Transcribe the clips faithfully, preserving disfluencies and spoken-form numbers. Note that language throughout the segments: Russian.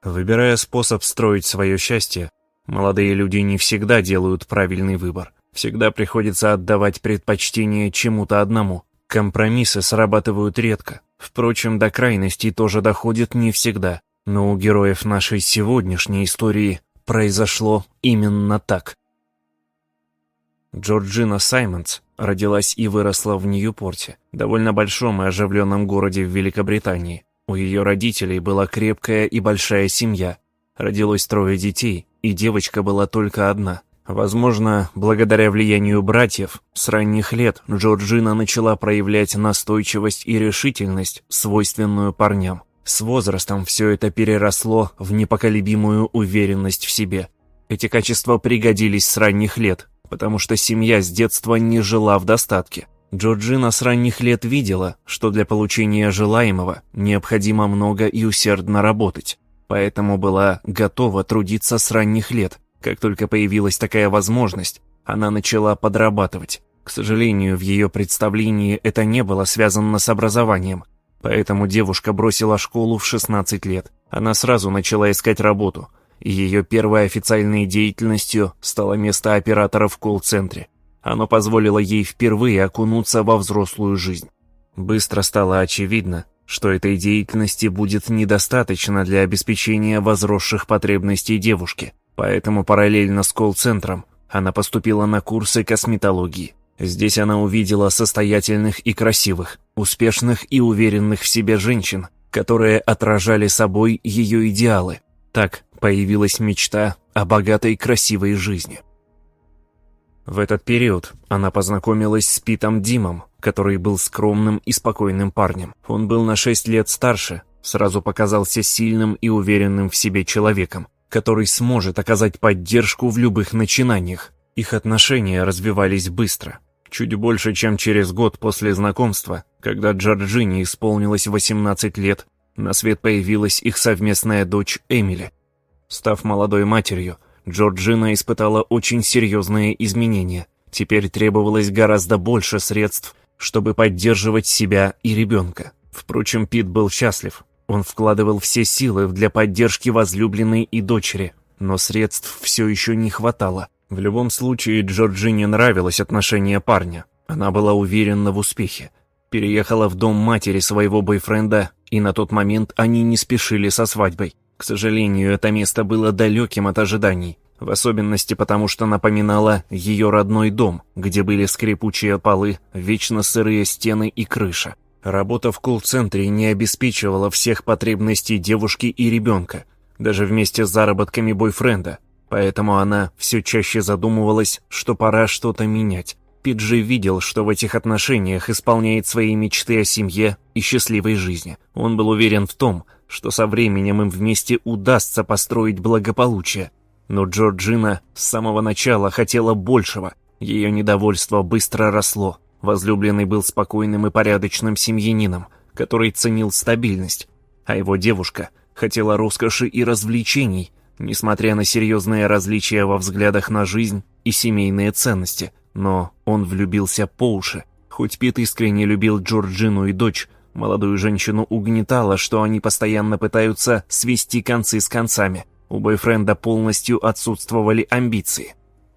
Выбирая способ строить свое счастье, молодые люди не всегда делают правильный выбор. Всегда приходится отдавать предпочтение чему-то одному. Компромиссы срабатывают редко. Впрочем, до крайностей тоже доходит не всегда. Но у героев нашей сегодняшней истории произошло именно так. Джорджина Саймонс родилась и выросла в Ньюпорте, довольно большом и оживленном городе в Великобритании. У ее родителей была крепкая и большая семья. Родилось трое детей, и девочка была только одна. Возможно, благодаря влиянию братьев, с ранних лет Джорджина начала проявлять настойчивость и решительность, свойственную парням. С возрастом все это переросло в непоколебимую уверенность в себе. Эти качества пригодились с ранних лет, потому что семья с детства не жила в достатке. Джорджина с ранних лет видела, что для получения желаемого необходимо много и усердно работать, поэтому была готова трудиться с ранних лет. Как только появилась такая возможность, она начала подрабатывать. К сожалению, в ее представлении это не было связано с образованием, поэтому девушка бросила школу в шестнадцать лет. Она сразу начала искать работу, и ее первой официальной деятельностью стало место оператора в колл-центре. Оно позволило ей впервые окунуться во взрослую жизнь. Быстро стало очевидно, что этой деятельности будет недостаточно для обеспечения возросших потребностей девушки, поэтому параллельно с колл-центром она поступила на курсы косметологии. Здесь она увидела состоятельных и красивых, успешных и уверенных в себе женщин, которые отражали собой ее идеалы. Так появилась мечта о богатой красивой жизни. В этот период она познакомилась с Питом Димом, который был скромным и спокойным парнем. Он был на шесть лет старше, сразу показался сильным и уверенным в себе человеком, который сможет оказать поддержку в любых начинаниях. Их отношения развивались быстро. Чуть больше, чем через год после знакомства, когда Джорджине исполнилось восемнадцать лет, на свет появилась их совместная дочь Эмили. Став молодой матерью, Джорджина испытала очень серьезные изменения. Теперь требовалось гораздо больше средств, чтобы поддерживать себя и ребенка. Впрочем, Пит был счастлив. Он вкладывал все силы для поддержки возлюбленной и дочери, но средств все еще не хватало. В любом случае, Джорджине нравилось отношение парня. Она была уверена в успехе. Переехала в дом матери своего бойфренда, и на тот момент они не спешили со свадьбой. К сожалению, это место было далеким от ожиданий, в особенности потому, что напоминало ее родной дом, где были скрипучие полы, вечно сырые стены и крыша. Работа в колл-центре не обеспечивала всех потребностей девушки и ребенка, даже вместе с заработками бойфренда, поэтому она все чаще задумывалась, что пора что-то менять. Пит же видел, что в этих отношениях исполняет свои мечты о семье и счастливой жизни. Он был уверен в том, что со временем им вместе удастся построить благополучие. Но Джорджина с самого начала хотела большего. Ее недовольство быстро росло. Возлюбленный был спокойным и порядочным семьянином, который ценил стабильность, а его девушка хотела роскоши и развлечений, несмотря на серьезные различия во взглядах на жизнь и семейные ценности. Но он влюбился по уши. Хоть Пит искренне любил Джорджину и дочь, молодую женщину угнетало, что они постоянно пытаются свести концы с концами. У бойфренда полностью отсутствовали амбиции.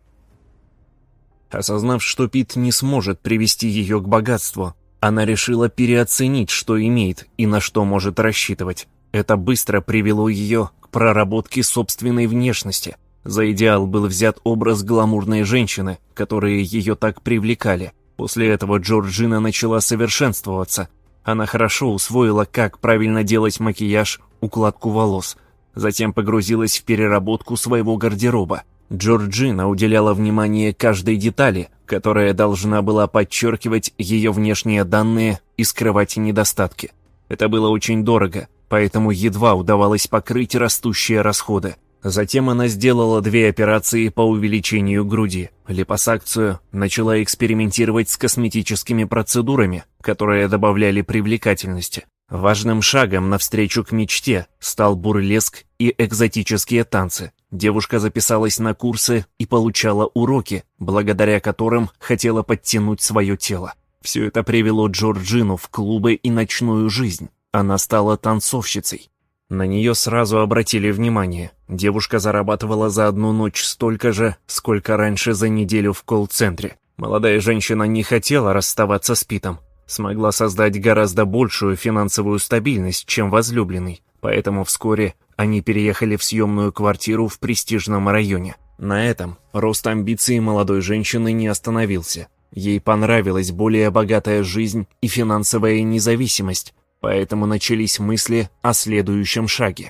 Осознав, что Пит не сможет привести ее к богатству, она решила переоценить, что имеет и на что может рассчитывать. Это быстро привело ее к проработке собственной внешности. За идеал был взят образ гламурной женщины, которые ее так привлекали. После этого Джорджина начала совершенствоваться. Она хорошо усвоила, как правильно делать макияж, укладку волос. Затем погрузилась в переработку своего гардероба. Джорджина уделяла внимание каждой детали, которая должна была подчеркивать ее внешние данные и скрывать недостатки. Это было очень дорого, поэтому едва удавалось покрыть растущие расходы. Затем она сделала две операции по увеличению груди, липосакцию, начала экспериментировать с косметическими процедурами, которые добавляли привлекательности. Важным шагом навстречу к мечте стал бурлеск и экзотические танцы. Девушка записалась на курсы и получала уроки, благодаря которым хотела подтянуть свое тело. Все это привело Джорджину в клубы и ночную жизнь. Она стала танцовщицей. На нее сразу обратили внимание. Девушка зарабатывала за одну ночь столько же, сколько раньше за неделю в колл-центре. Молодая женщина не хотела расставаться с Питом. Смогла создать гораздо большую финансовую стабильность, чем возлюбленный. Поэтому вскоре они переехали в съемную квартиру в престижном районе. На этом рост амбиций молодой женщины не остановился. Ей понравилась более богатая жизнь и финансовая независимость, поэтому начались мысли о следующем шаге.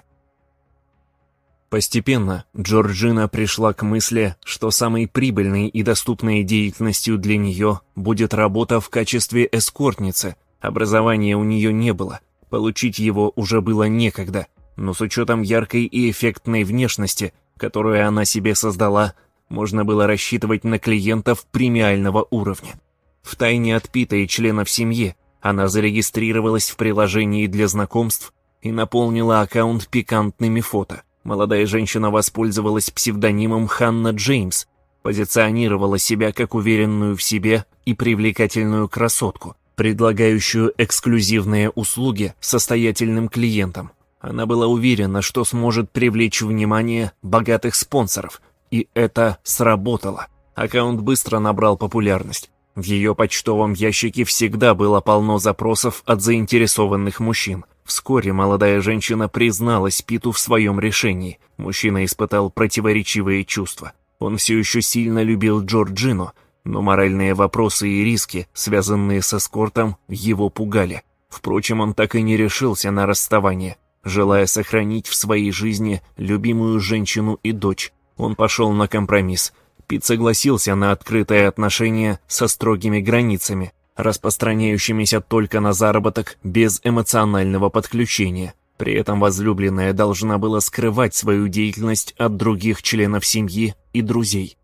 Постепенно Джорджина пришла к мысли, что самой прибыльной и доступной деятельностью для нее будет работа в качестве эскортницы. Образования у нее не было, получить его уже было некогда, но с учетом яркой и эффектной внешности, которую она себе создала, можно было рассчитывать на клиентов премиального уровня. Втайне от Пита и членов семьи она зарегистрировалась в приложении для знакомств и наполнила аккаунт пикантными фото. Молодая женщина воспользовалась псевдонимом Ханна Джеймс, позиционировала себя как уверенную в себе и привлекательную красотку, предлагающую эксклюзивные услуги состоятельным клиентам. Она была уверена, что сможет привлечь внимание богатых спонсоров, и это сработало. Аккаунт быстро набрал популярность. В ее почтовом ящике всегда было полно запросов от заинтересованных мужчин. Вскоре молодая женщина призналась Питу в своем решении. Мужчина испытал противоречивые чувства. Он все еще сильно любил Джорджину, но моральные вопросы и риски, связанные с эскортом, его пугали. Впрочем, он так и не решился на расставание. Желая сохранить в своей жизни любимую женщину и дочь, он пошел на компромисс. Пит согласился на открытые отношения со строгими границами, распространяющимися только на заработок без эмоционального подключения. При этом возлюбленная должна была скрывать свою деятельность от других членов семьи и друзей.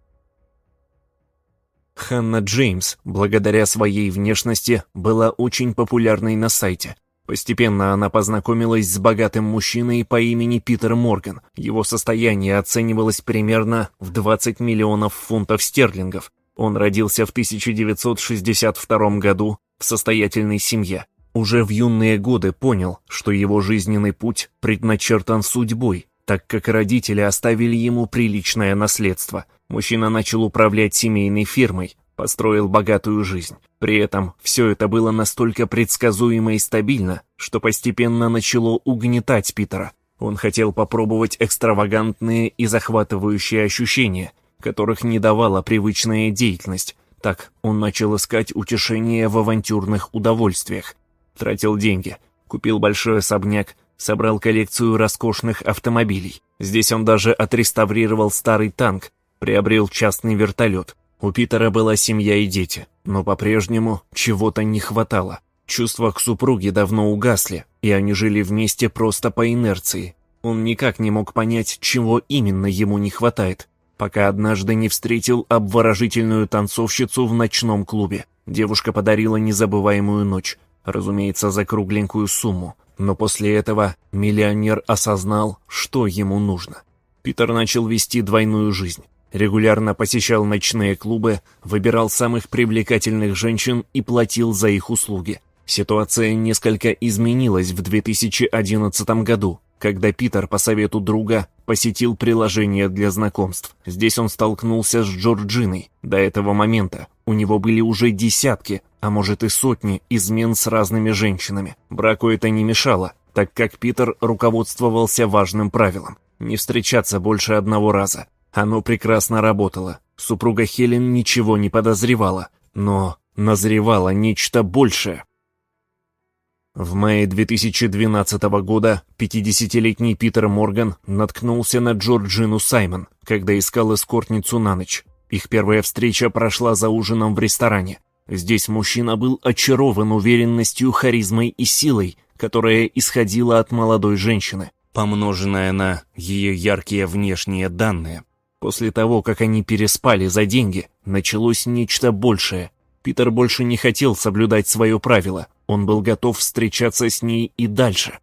Ханна Джеймс, благодаря своей внешности, была очень популярной на сайте. Постепенно она познакомилась с богатым мужчиной по имени Питер Морган. Его состояние оценивалось примерно в двадцать миллионов фунтов стерлингов. Он родился в тысяча девятьсот шестьдесят втором году в состоятельной семье. Уже в юные годы понял, что его жизненный путь предначертан судьбой, так как родители оставили ему приличное наследство. Мужчина начал управлять семейной фирмой, построил богатую жизнь. При этом все это было настолько предсказуемо и стабильно, что постепенно начало угнетать Питера. Он хотел попробовать экстравагантные и захватывающие ощущения, которых не давала привычная деятельность. Так он начал искать утешение в авантюрных удовольствиях. Тратил деньги, купил большой особняк, собрал коллекцию роскошных автомобилей. Здесь он даже отреставрировал старый танк, приобрел частный вертолет. У Питера была семья и дети, но по-прежнему чего-то не хватало. Чувства к супруге давно угасли, и они жили вместе просто по инерции. Он никак не мог понять, чего именно ему не хватает, пока однажды не встретил обворожительную танцовщицу в ночном клубе. Девушка подарила незабываемую ночь, разумеется, за кругленькую сумму, но после этого миллионер осознал, что ему нужно. Питер начал вести двойную жизнь. Регулярно посещал ночные клубы, выбирал самых привлекательных женщин и платил за их услуги. Ситуация несколько изменилась в две тысячи одиннадцатом году, когда Питер по совету друга посетил приложение для знакомств. Здесь он столкнулся с Джорджиной. До этого момента у него были уже десятки, а может и сотни измен с разными женщинами. Браку это не мешало, так как Питер руководствовался важным правилом – не встречаться больше одного раза. Оно прекрасно работало. Супруга Хелен ничего не подозревала, но назревало нечто большее. В мае две тысячи двенадцатого года пятидесятилетний Питер Морган наткнулся на Джорджину Саймон, когда искал эскортницу на ночь. Их первая встреча прошла за ужином в ресторане. Здесь мужчина был очарован уверенностью, харизмой и силой, которая исходила от молодой женщины, помноженная на ее яркие внешние данные. После того, как они переспали за деньги, началось нечто большее. Питер больше не хотел соблюдать свое правило, он был готов встречаться с ней и дальше.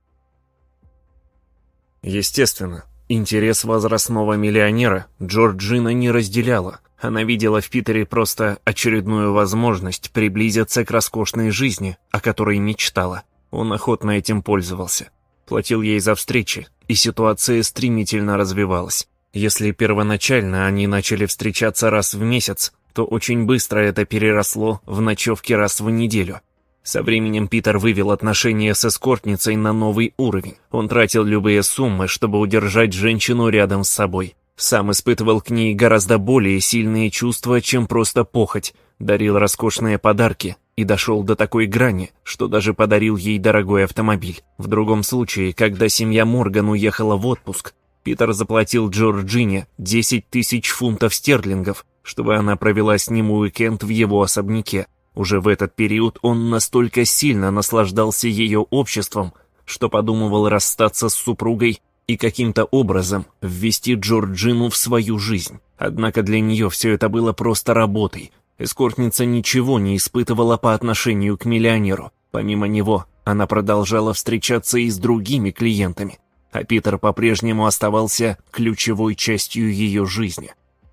Естественно, интерес возрастного миллионера Джорджина не разделяла. Она видела в Питере просто очередную возможность приблизиться к роскошной жизни, о которой мечтала. Он охотно этим пользовался. платил ей за встречи, и ситуация стремительно развивалась. Если первоначально они начали встречаться раз в месяц, то очень быстро это переросло в ночевки раз в неделю. Со временем Питер вывел отношения с эскортницей на новый уровень. Он тратил любые суммы, чтобы удержать женщину рядом с собой. Сам испытывал к ней гораздо более сильные чувства, чем просто похоть, дарил роскошные подарки и дошел до такой грани, что даже подарил ей дорогой автомобиль. В другом случае, когда семья Морган уехала в отпуск, Питер заплатил Джорджине десять тысяч фунтов стерлингов, чтобы она провела с ним уикенд в его особняке. Уже в этот период он настолько сильно наслаждался ее обществом, что подумывал расстаться с супругой и каким-то образом ввести Джорджину в свою жизнь. Однако для нее все это было просто работой. Эскортница ничего не испытывала по отношению к миллионеру. Помимо него, она продолжала встречаться и с другими клиентами, а Питер по-прежнему оставался ключевой частью ее жизни.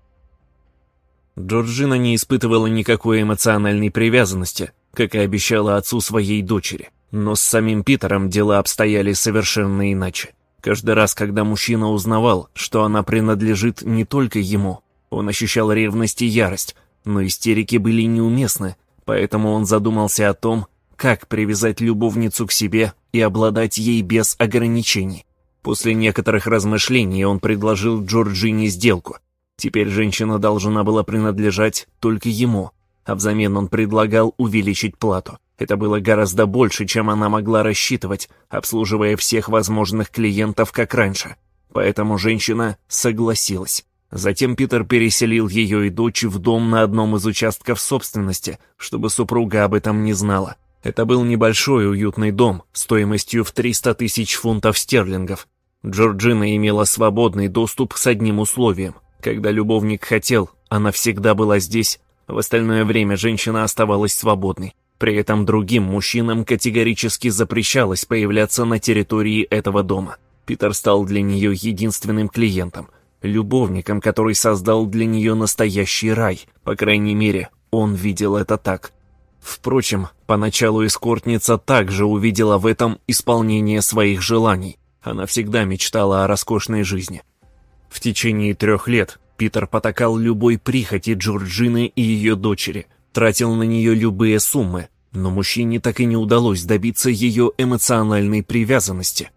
Джорджина не испытывала никакой эмоциональной привязанности, как и обещала отцу своей дочери. Но с самим Питером дела обстояли совершенно иначе. Каждый раз, когда мужчина узнавал, что она принадлежит не только ему, он ощущал ревность и ярость, но истерики были неуместны, поэтому он задумался о том, как привязать любовницу к себе и обладать ей без ограничений. После некоторых размышлений он предложил Джорджине сделку. Теперь женщина должна была принадлежать только ему, а взамен он предлагал увеличить плату. Это было гораздо больше, чем она могла рассчитывать, обслуживая всех возможных клиентов, как раньше. Поэтому женщина согласилась. Затем Питер переселил ее и дочь в дом на одном из участков собственности, чтобы супруга об этом не знала. Это был небольшой уютный дом, стоимостью в триста тысяч фунтов стерлингов. Джорджина имела свободный доступ с одним условием. Когда любовник хотел, она всегда была здесь, в остальное время женщина оставалась свободной. При этом другим мужчинам категорически запрещалось появляться на территории этого дома. Питер стал для нее единственным клиентом, любовником, который создал для нее настоящий рай. По крайней мере, он видел это так. Впрочем, поначалу эскортница также увидела в этом исполнение своих желаний. Она всегда мечтала о роскошной жизни. В течение трех лет Питер потакал любой прихоти Джорджины и ее дочери, тратил на нее любые суммы, но мужчине так и не удалось добиться ее эмоциональной привязанности.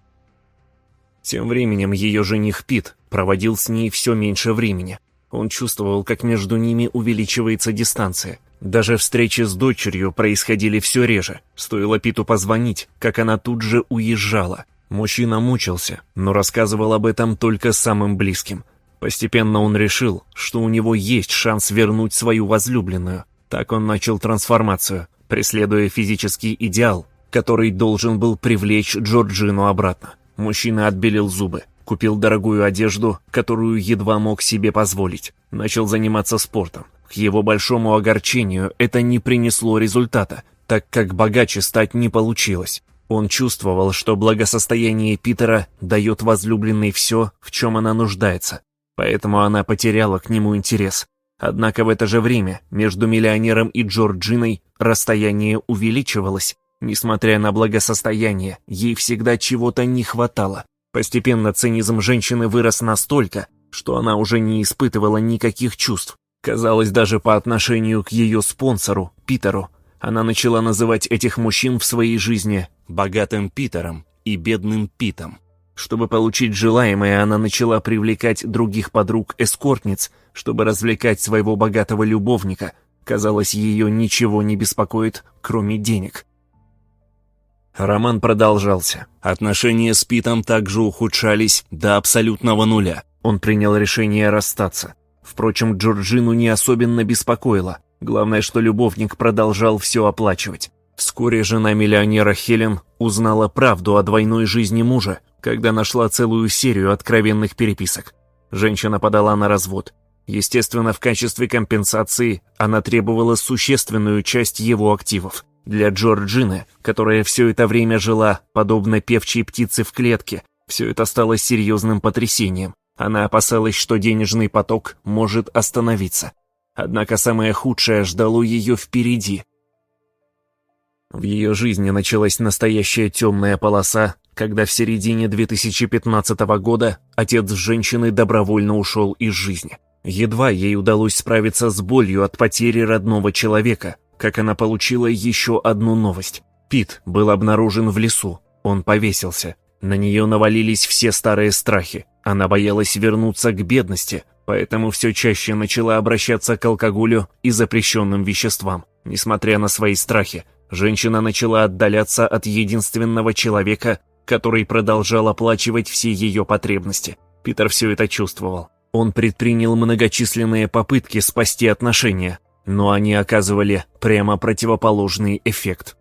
Тем временем ее жених Пит проводил с ней все меньше времени. Он чувствовал, как между ними увеличивается дистанция. Даже встречи с дочерью происходили все реже. Стоило Питу позвонить, как она тут же уезжала. Мужчина мучился, но рассказывал об этом только самым близким. Постепенно он решил, что у него есть шанс вернуть свою возлюбленную. Так он начал трансформацию, преследуя физический идеал, который должен был привлечь Джорджину обратно. Мужчина отбелил зубы, купил дорогую одежду, которую едва мог себе позволить, начал заниматься спортом. К его большому огорчению это не принесло результата, так как богаче стать не получилось. Он чувствовал, что благосостояние Питера дает возлюбленной все, в чем она нуждается, поэтому она потеряла к нему интерес. Однако в это же время между миллионером и Джорджиной расстояние увеличивалось. Несмотря на благосостояние, ей всегда чего-то не хватало. Постепенно цинизм женщины вырос настолько, что она уже не испытывала никаких чувств. Казалось, даже по отношению к ее спонсору, Питеру, она начала называть этих мужчин в своей жизни «богатым Питером» и «бедным Питом». Чтобы получить желаемое, она начала привлекать других подруг-эскортниц, чтобы развлекать своего богатого любовника. Казалось, ее ничего не беспокоит, кроме денег. Роман продолжался. Отношения с Питом также ухудшались до абсолютного нуля. Он принял решение расстаться. Впрочем, Джорджину не особенно беспокоило. Главное, что любовник продолжал все оплачивать. Вскоре жена миллионера Хелен узнала правду о двойной жизни мужа, когда нашла целую серию откровенных переписок. Женщина подала на развод. Естественно, в качестве компенсации она требовала существенную часть его активов. Для Джорджины, которая все это время жила, подобно певчей птице в клетке, все это стало серьезным потрясением. Она опасалась, что денежный поток может остановиться. Однако самое худшее ждало ее впереди. В ее жизни началась настоящая темная полоса, когда в середине две тысячи пятнадцатого года отец женщины добровольно ушел из жизни. Едва ей удалось справиться с болью от потери родного человека, как она получила еще одну новость. Пит был обнаружен в лесу, он повесился. На нее навалились все старые страхи. Она боялась вернуться к бедности, поэтому все чаще начала обращаться к алкоголю и запрещенным веществам. Несмотря на свои страхи, женщина начала отдаляться от единственного человека, который продолжал оплачивать все ее потребности. Питер все это чувствовал. Он предпринял многочисленные попытки спасти отношения, но они оказывали прямо противоположный эффект.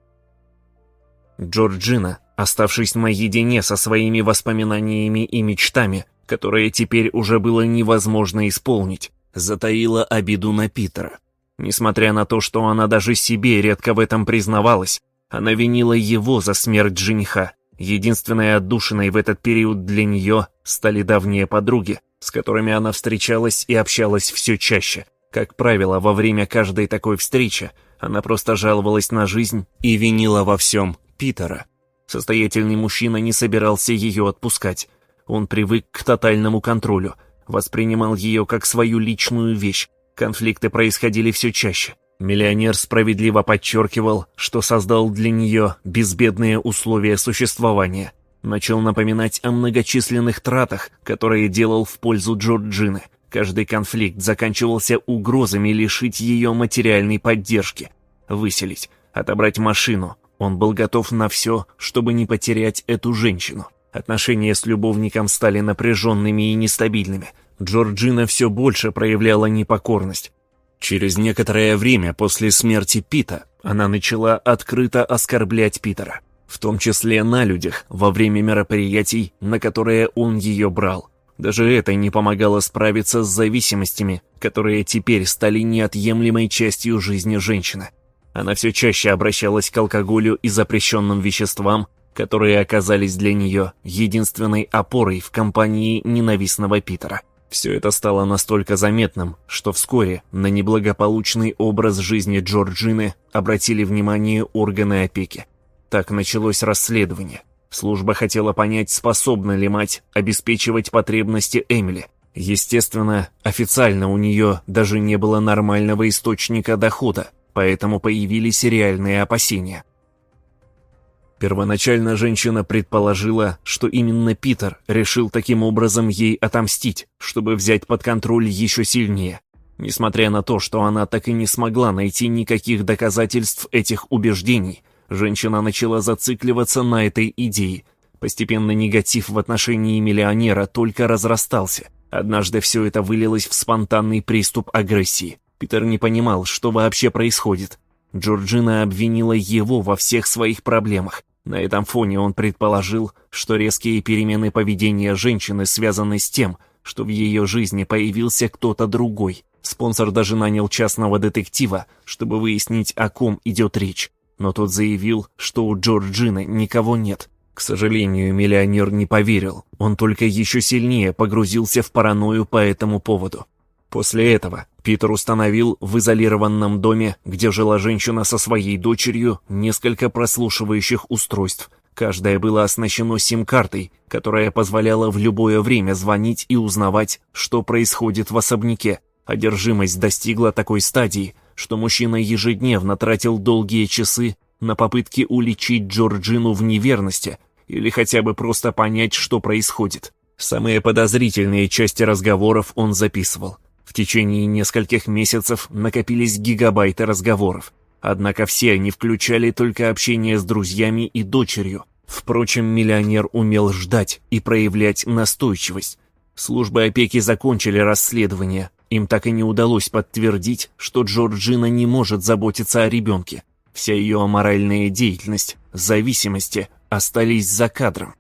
Джорджина, оставшись наедине со своими воспоминаниями и мечтами, которые теперь уже было невозможно исполнить, затаила обиду на Питера. Несмотря на то, что она даже себе редко в этом признавалась, она винила его за смерть жениха. Единственной отдушиной в этот период для нее стали давние подруги, с которыми она встречалась и общалась все чаще. Как правило, во время каждой такой встречи она просто жаловалась на жизнь и винила во всем Питера. Состоятельный мужчина не собирался ее отпускать. Он привык к тотальному контролю, воспринимал ее как свою личную вещь. Конфликты происходили все чаще. Миллионер справедливо подчеркивал, что создал для нее безбедные условия существования. Начал напоминать о многочисленных тратах, которые делал в пользу Джорджины. Каждый конфликт заканчивался угрозами лишить ее материальной поддержки, выселить, отобрать машину. Он был готов на все, чтобы не потерять эту женщину. Отношения с любовником стали напряженными и нестабильными. Джорджина все больше проявляла непокорность. Через некоторое время после смерти Пита она начала открыто оскорблять Питера, в том числе на людях, во время мероприятий, на которые он ее брал. Даже это не помогало справиться с зависимостями, которые теперь стали неотъемлемой частью жизни женщины. Она все чаще обращалась к алкоголю и запрещенным веществам, которые оказались для нее единственной опорой в компании ненавистного Питера. Все это стало настолько заметным, что вскоре на неблагополучный образ жизни Джорджины обратили внимание органы опеки. Так началось расследование. Служба хотела понять, способна ли мать обеспечивать потребности Эмили. Естественно, официально у нее даже не было нормального источника дохода, поэтому появились реальные опасения. Первоначально женщина предположила, что именно Питер решил таким образом ей отомстить, чтобы взять под контроль еще сильнее. Несмотря на то, что она так и не смогла найти никаких доказательств этих убеждений, женщина начала зацикливаться на этой идее. Постепенно негатив в отношении миллионера только разрастался. Однажды все это вылилось в спонтанный приступ агрессии. Питер не понимал, что вообще происходит. Джорджина обвинила его во всех своих проблемах. На этом фоне он предположил, что резкие перемены поведения женщины связаны с тем, что в ее жизни появился кто-то другой. Спонсор даже нанял частного детектива, чтобы выяснить, о ком идет речь. Но тот заявил, что у Джорджины никого нет. К сожалению, миллионер не поверил. Он только еще сильнее погрузился в паранойю по этому поводу. После этого Питер установил в изолированном доме, где жила женщина со своей дочерью, несколько прослушивающих устройств. Каждое было оснащено сим-картой, которая позволяла в любое время звонить и узнавать, что происходит в особняке. Одержимость достигла такой стадии, что мужчина ежедневно тратил долгие часы на попытки уличить Джорджину в неверности или хотя бы просто понять, что происходит. Самые подозрительные части разговоров он записывал. В течение нескольких месяцев накопились гигабайты разговоров. Однако все они включали только общение с друзьями и дочерью. Впрочем, миллионер умел ждать и проявлять настойчивость. Службы опеки закончили расследование. Им так и не удалось подтвердить, что Джорджина не может заботиться о ребенке. Вся ее аморальная деятельность, зависимости остались за кадром.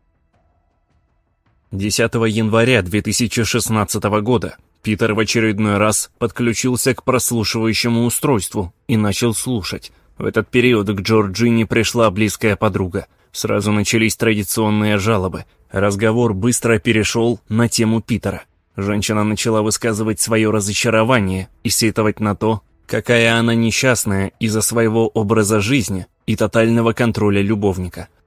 десятого января две тысячи шестнадцатого года Питер в очередной раз подключился к прослушивающему устройству и начал слушать. В этот период к Джорджине пришла близкая подруга. Сразу начались традиционные жалобы. Разговор быстро перешел на тему Питера. Женщина начала высказывать свое разочарование и сетовать на то, какая она несчастная из-за своего образа жизни и тотального контроля любовника.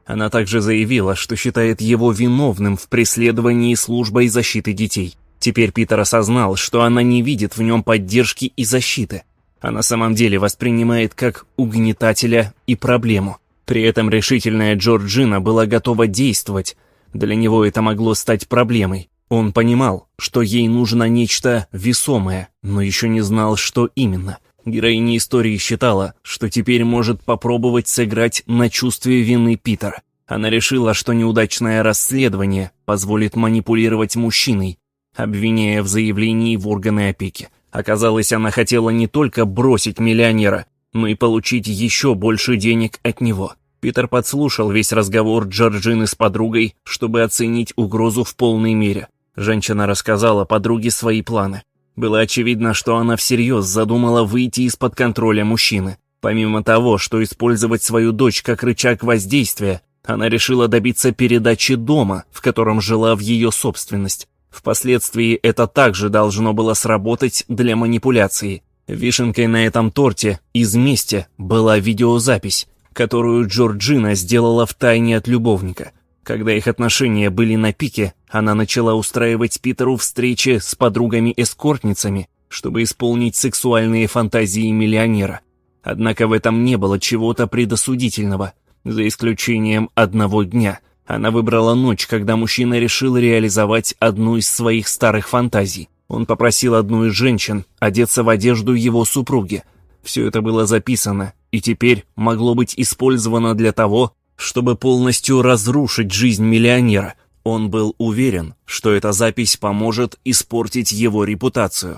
Она также заявила, что считает его виновным в преследовании службой защиты детей. Теперь Питер осознал, что она не видит в нем поддержки и защиты, а на самом деле воспринимает как угнетателя и проблему. При этом решительная Джорджина была готова действовать. Для него это могло стать проблемой. Он понимал, что ей нужно нечто весомое, но еще не знал, что именно. Героиня истории считала, что теперь может попробовать сыграть на чувстве вины Питера. Она решила, что неудачное расследование позволит манипулировать мужчиной, обвиняя в заявлении в органы опеки. Оказалось, она хотела не только бросить миллионера, но и получить еще больше денег от него. Питер подслушал весь разговор Джорджины с подругой, чтобы оценить угрозу в полной мере. Женщина рассказала подруге свои планы. Было очевидно, что она всерьез задумала выйти из-под контроля мужчины. Помимо того, что использовать свою дочь как рычаг воздействия, она решила добиться передачи дома, в котором жила в ее собственность. Впоследствии это также должно было сработать для манипуляции. Вишенкой на этом торте из мести была видеозапись, которую Джорджина сделала втайне от любовника. Когда их отношения были на пике, она начала устраивать Питеру встречи с подругами-эскортницами, чтобы исполнить сексуальные фантазии миллионера. Однако в этом не было чего-то предосудительного, за исключением одного дня. Она выбрала ночь, когда мужчина решил реализовать одну из своих старых фантазий. Он попросил одну из женщин одеться в одежду его супруги. Все это было записано, и теперь могло быть использовано для того, чтобы полностью разрушить жизнь миллионера. Он был уверен, что эта запись поможет испортить его репутацию.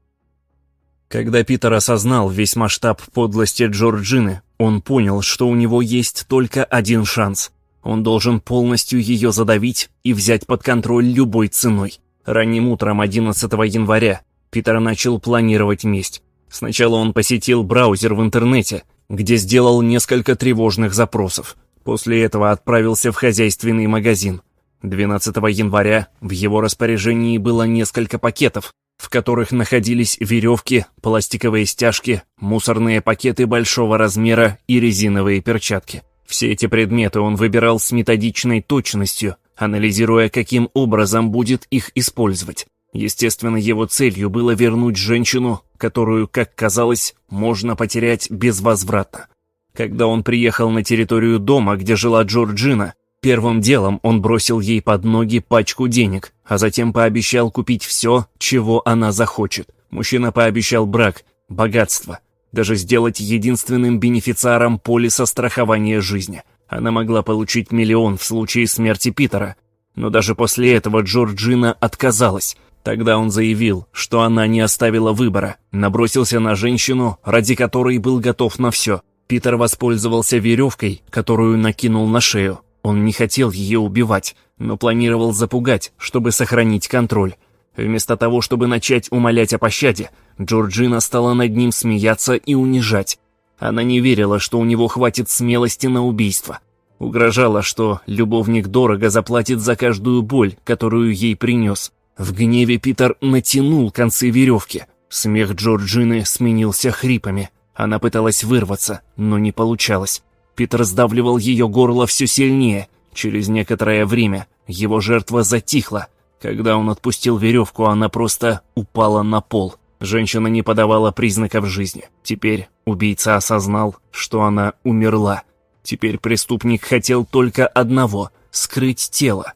Когда Питер осознал весь масштаб подлости Джорджины, он понял, что у него есть только один шанс. Он должен полностью ее задавить и взять под контроль любой ценой. Ранним утром одиннадцатого января Питер начал планировать месть. Сначала он посетил браузер в интернете, где сделал несколько тревожных запросов. После этого отправился в хозяйственный магазин. двенадцатого января в его распоряжении было несколько пакетов, в которых находились веревки, пластиковые стяжки, мусорные пакеты большого размера и резиновые перчатки. Все эти предметы он выбирал с методичной точностью, анализируя, каким образом будет их использовать. Естественно, его целью было вернуть женщину, которую, как казалось, можно потерять безвозвратно. Когда он приехал на территорию дома, где жила Джорджина, первым делом он бросил ей под ноги пачку денег, а затем пообещал купить все, чего она захочет. Мужчина пообещал брак, богатство, даже сделать единственным бенефициаром полиса страхования жизни. Она могла получить миллион в случае смерти Питера, но даже после этого Джорджина отказалась. Тогда он заявил, что она не оставила выбора, набросился на женщину, ради которой был готов на все. Питер воспользовался веревкой, которую накинул на шею. Он не хотел ее убивать, но планировал запугать, чтобы сохранить контроль. Вместо того, чтобы начать умолять о пощаде, Джорджина стала над ним смеяться и унижать. Она не верила, что у него хватит смелости на убийство. Угрожала, что любовник дорого заплатит за каждую боль, которую ей принес. В гневе Питер натянул концы веревки. Смех Джорджины сменился хрипами. Она пыталась вырваться, но не получалось. Питер сдавливал ее горло все сильнее. Через некоторое время его жертва затихла. Когда он отпустил веревку, она просто упала на пол. Женщина не подавала признаков жизни. Теперь убийца осознал, что она умерла. Теперь преступник хотел только одного — скрыть тело.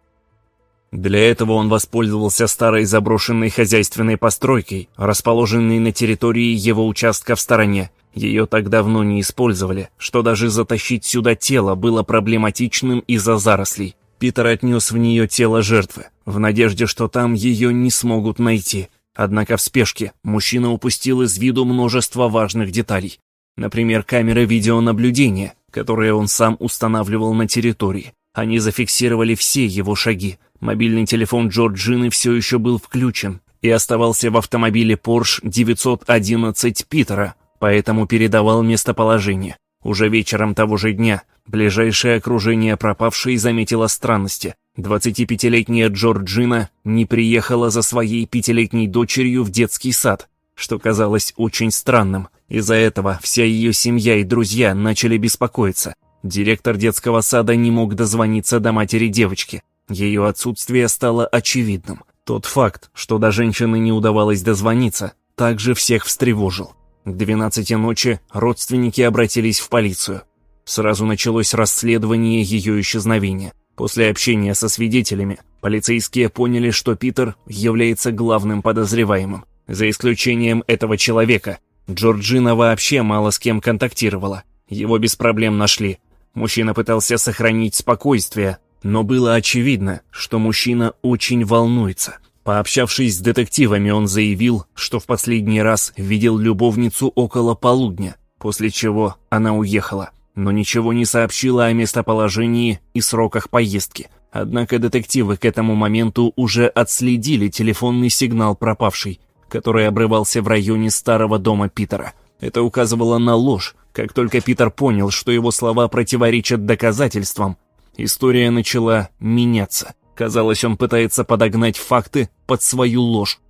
Для этого он воспользовался старой заброшенной хозяйственной постройкой, расположенной на территории его участка в стороне. Ее так давно не использовали, что даже затащить сюда тело было проблематичным из-за зарослей. Питер отнес в нее тело жертвы, в надежде, что там ее не смогут найти. Однако в спешке мужчина упустил из виду множество важных деталей. Например, камеры видеонаблюдения, которые он сам устанавливал на территории. Они зафиксировали все его шаги. Мобильный телефон Джорджины все еще был включен и оставался в автомобиле Porsche девятьсот одиннадцать Питера, поэтому передавал местоположение. Уже вечером того же дня ближайшее окружение пропавшей заметило странности. двадцатипятилетняя Джорджина не приехала за своей пятилетней дочерью в детский сад, что казалось очень странным. Из-за этого вся ее семья и друзья начали беспокоиться. Директор детского сада не мог дозвониться до матери девочки. Ее отсутствие стало очевидным. Тот факт, что до женщины не удавалось дозвониться, также всех встревожил. К двенадцати ночи родственники обратились в полицию. Сразу началось расследование ее исчезновения. После общения со свидетелями, полицейские поняли, что Питер является главным подозреваемым. За исключением этого человека, Джорджина вообще мало с кем контактировала. Его без проблем нашли. Мужчина пытался сохранить спокойствие, но было очевидно, что мужчина очень волнуется. Пообщавшись с детективами, он заявил, что в последний раз видел любовницу около полудня, после чего она уехала, но ничего не сообщила о местоположении и сроках поездки. Однако детективы к этому моменту уже отследили телефонный сигнал пропавшей, который обрывался в районе старого дома Питера. Это указывало на ложь. Как только Питер понял, что его слова противоречат доказательствам, история начала меняться. Казалось, он пытается подогнать факты под свою ложь.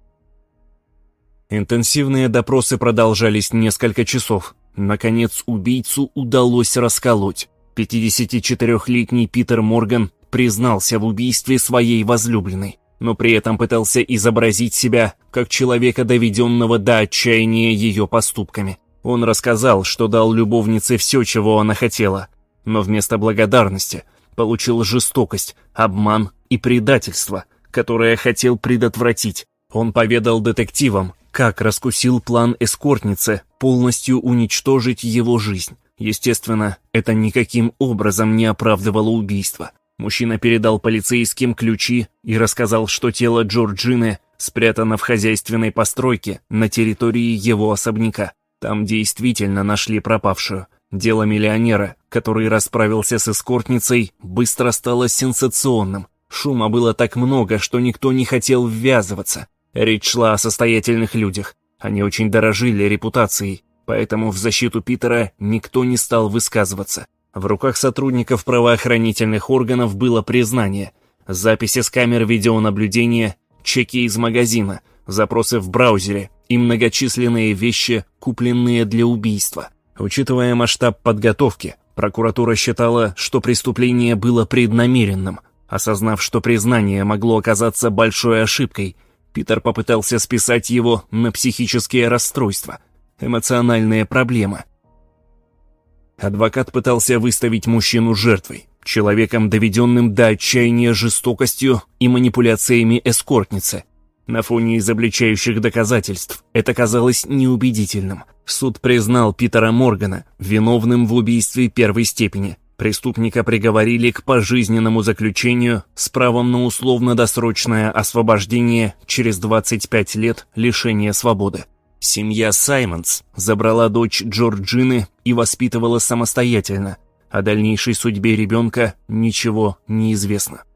Интенсивные допросы продолжались несколько часов. Наконец, убийцу удалось расколоть. пятидесятичетырёхлетний Питер Морган признался в убийстве своей возлюбленной, но при этом пытался изобразить себя как человека, доведенного до отчаяния ее поступками. Он рассказал, что дал любовнице все, чего она хотела, но вместо благодарности получил жестокость, обман и предательство, которое хотел предотвратить. Он поведал детективам, как раскусил план эскортницы полностью уничтожить его жизнь. Естественно, это никаким образом не оправдывало убийство. Мужчина передал полицейским ключи и рассказал, что тело Джорджины спрятано в хозяйственной постройке на территории его особняка. Там действительно нашли пропавшую. Дело миллионера, который расправился с эскортницей, быстро стало сенсационным. Шума было так много, что никто не хотел ввязываться. Речь шла о состоятельных людях. Они очень дорожили репутацией, поэтому в защиту Питера никто не стал высказываться. В руках сотрудников правоохранительных органов было признание, записи с камер видеонаблюдения, чеки из магазина, запросы в браузере и многочисленные вещи, купленные для убийства. Учитывая масштаб подготовки, прокуратура считала, что преступление было преднамеренным. Осознав, что признание могло оказаться большой ошибкой, Питер попытался списать его на психические расстройства, эмоциональные проблемы. Адвокат пытался выставить мужчину жертвой, человеком, доведенным до отчаяния жестокостью и манипуляциями эскортницы. На фоне изобличающих доказательств это казалось неубедительным. Суд признал Питера Моргана виновным в убийстве первой степени. Преступника приговорили к пожизненному заключению с правом на условно-досрочное освобождение через двадцать пять лет лишения свободы. Семья Саймонс забрала дочь Джорджины и воспитывала самостоятельно. О дальнейшей судьбе ребенка ничего не известно.